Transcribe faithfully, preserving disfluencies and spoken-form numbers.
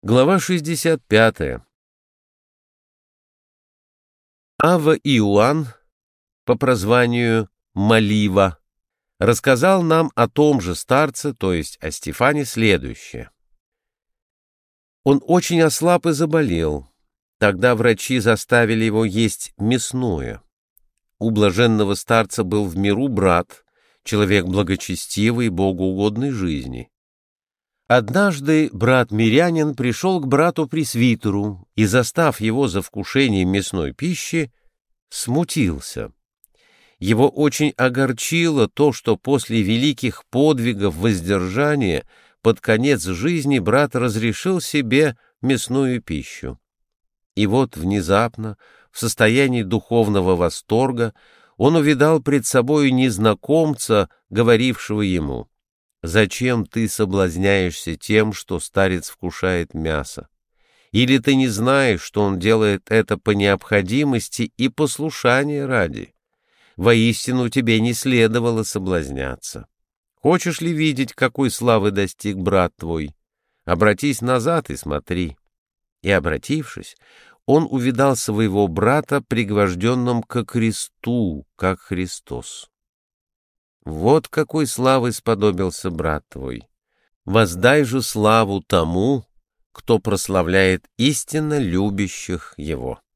Глава шестьдесят пятая. Авва Иоанн, по прозванию Малива, рассказал нам о том же старце, то есть о Стефане, следующее. Он очень ослаб и заболел. Тогда врачи заставили его есть мясное. У блаженного старца был в миру брат, человек благочестивый и богоугодной жизни. Однажды брат-мирянин пришел к брату-пресвитеру и, застав его за вкушением мясной пищи, смутился. Его очень огорчило то, что после великих подвигов воздержания под конец жизни брат разрешил себе мясную пищу. И вот внезапно, в состоянии духовного восторга, он увидал пред собою незнакомца, говорившего ему: «Зачем ты соблазняешься тем, что старец вкушает мясо? Или ты не знаешь, что он делает это по необходимости и послушания ради? Воистину тебе не следовало соблазняться. Хочешь ли видеть, какой славы достиг брат твой? Обратись назад и смотри». И, обратившись, он увидал своего брата, пригвожденным ко кресту, как Христос. «Вот какой славы сподобился брат твой. Воздай же славу тому, кто прославляет истинно любящих его».